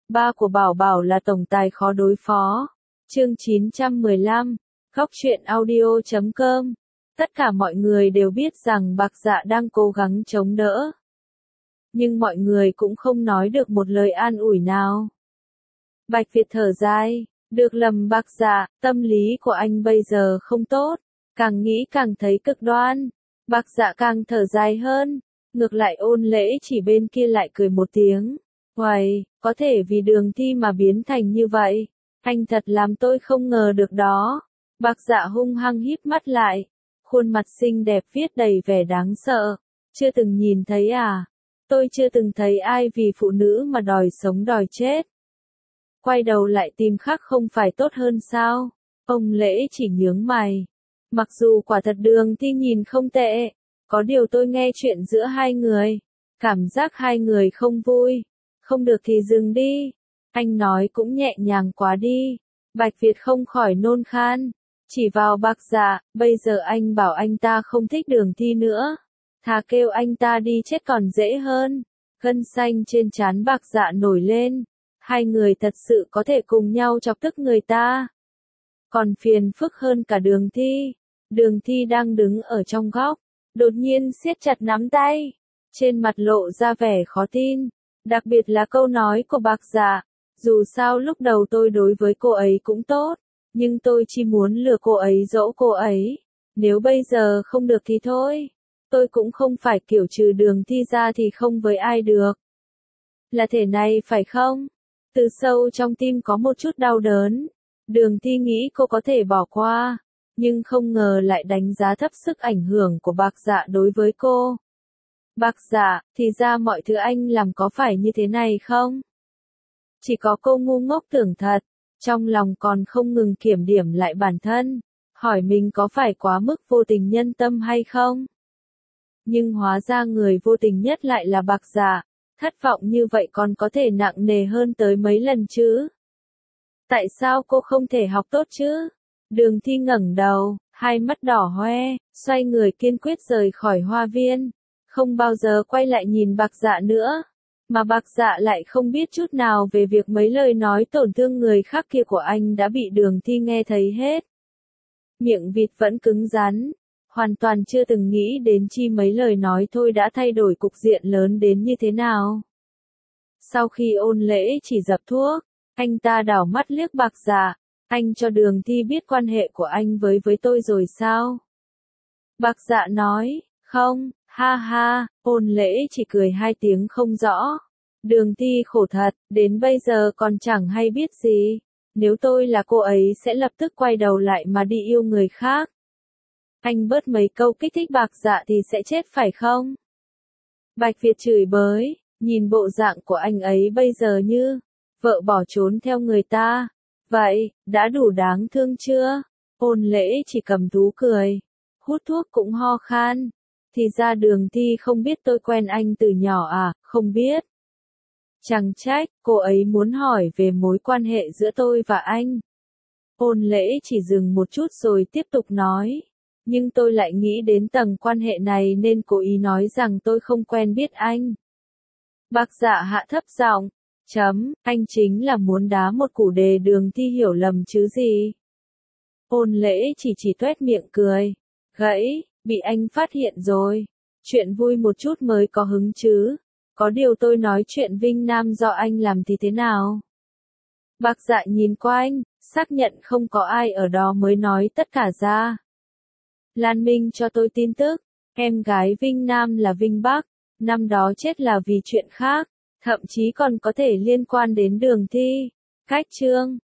Ba của Bảo Bảo là tổng tài khó đối phó. Chương 915, Góc truyện audio.com. Tất cả mọi người đều biết rằng Bạc Dạ đang cố gắng chống đỡ. Nhưng mọi người cũng không nói được một lời an ủi nào. Bạch Việt thở dài, được lầm Bạc Dạ, tâm lý của anh bây giờ không tốt, càng nghĩ càng thấy cực đoan. Bạc Dạ càng thở dài hơn, ngược lại Ôn Lễ chỉ bên kia lại cười một tiếng. Uầy, có thể vì Đường Thi mà biến thành như vậy, anh thật làm tôi không ngờ được đó. Bạc Dạ hung hăng híp mắt lại, khuôn mặt xinh đẹp viết đầy vẻ đáng sợ. Chưa từng nhìn thấy à? Tôi chưa từng thấy ai vì phụ nữ mà đòi sống đòi chết. Quay đầu lại tìm khác không phải tốt hơn sao? Ông Lễ chỉ nhướng mày. Mặc dù quả thật Đường Thi nhìn không tệ, có điều tôi nghe chuyện giữa hai người, cảm giác hai người không vui. Không được thì dừng đi. Anh nói cũng nhẹ nhàng quá đi. Bạch Việt không khỏi nôn khan. Chỉ vào Bạc Dạ, bây giờ anh bảo anh ta không thích Đường Thi nữa. Thà kêu anh ta đi chết còn dễ hơn. Gân xanh trên trán Bạc Dạ nổi lên. Hai người thật sự có thể cùng nhau chọc tức người ta. Còn phiền phức hơn cả Đường Thi. Đường Thi đang đứng ở trong góc, đột nhiên siết chặt nắm tay. Trên mặt lộ ra vẻ khó tin. Đặc biệt là câu nói của Bạc Dạ. Dù sao lúc đầu tôi đối với cô ấy cũng tốt, nhưng tôi chỉ muốn lừa cô ấy dỗ cô ấy. Nếu bây giờ không được thì thôi. Tôi cũng không phải kiểu trừ Đường Thi ra thì không với ai được. Là thể này phải không? Từ sâu trong tim có một chút đau đớn. Đường Thi nghĩ cô có thể bỏ qua, nhưng không ngờ lại đánh giá thấp sức ảnh hưởng của Bạc Dạ đối với cô. Bạc Dạ, thì ra mọi thứ anh làm có phải như thế này không? Chỉ có cô ngu ngốc tưởng thật, trong lòng còn không ngừng kiểm điểm lại bản thân, hỏi mình có phải quá mức vô tình nhân tâm hay không? Nhưng hóa ra người vô tình nhất lại là Bạc Dạ, thất vọng như vậy còn có thể nặng nề hơn tới mấy lần chứ? Tại sao cô không thể học tốt chứ? Đường Thi ngẩng đầu, hai mắt đỏ hoe, xoay người kiên quyết rời khỏi hoa viên. Không bao giờ quay lại nhìn Bạc Dạ nữa. Mà Bạc Dạ lại không biết chút nào về việc mấy lời nói tổn thương người khác kia của anh đã bị Đường Thi nghe thấy hết. Miệng vịt vẫn cứng rắn, hoàn toàn chưa từng nghĩ đến chi mấy lời nói thôi đã thay đổi cục diện lớn đến như thế nào. Sau khi Ôn Lễ chỉ dập thuốc, anh ta đảo mắt liếc Bạc Dạ. Anh cho Đường Thi biết quan hệ của anh với tôi rồi sao? Bạc Dạ nói, không. Ha ha, Ôn Lễ chỉ cười hai tiếng không rõ. Đường Thi khổ thật, đến bây giờ còn chẳng hay biết gì. Nếu tôi là cô ấy sẽ lập tức quay đầu lại mà đi yêu người khác. Anh bớt mấy câu kích thích Bạc Dạ thì sẽ chết phải không? Bạch Việt chửi bới, nhìn bộ dạng của anh ấy bây giờ như vợ bỏ trốn theo người ta. Vậy, đã đủ đáng thương chưa? Ôn Lễ chỉ cầm thú cười, hút thuốc cũng ho khan. Thì ra Đường Thi không biết tôi quen anh từ nhỏ à, không biết. Chẳng trách, cô ấy muốn hỏi về mối quan hệ giữa tôi và anh. Ôn Lễ chỉ dừng một chút rồi tiếp tục nói. Nhưng tôi lại nghĩ đến tầng quan hệ này nên cố ý nói rằng tôi không quen biết anh. Bạc Dạ hạ thấp giọng. Anh chính là muốn đá một củ để Đường Thi hiểu lầm chứ gì. Ôn Lễ chỉ tuét miệng cười. Gãy. Bị anh phát hiện rồi. Chuyện vui một chút mới có hứng chứ. Có điều tôi nói chuyện Vinh Nam do anh làm thì thế nào? Bạc Dạ nhìn qua anh, xác nhận không có ai ở đó mới nói tất cả ra. Lan Minh cho tôi tin tức. Em gái Vinh Nam là Vinh Bắc. Năm đó chết là vì chuyện khác. Thậm chí còn có thể liên quan đến Đường Thi. Cách chương.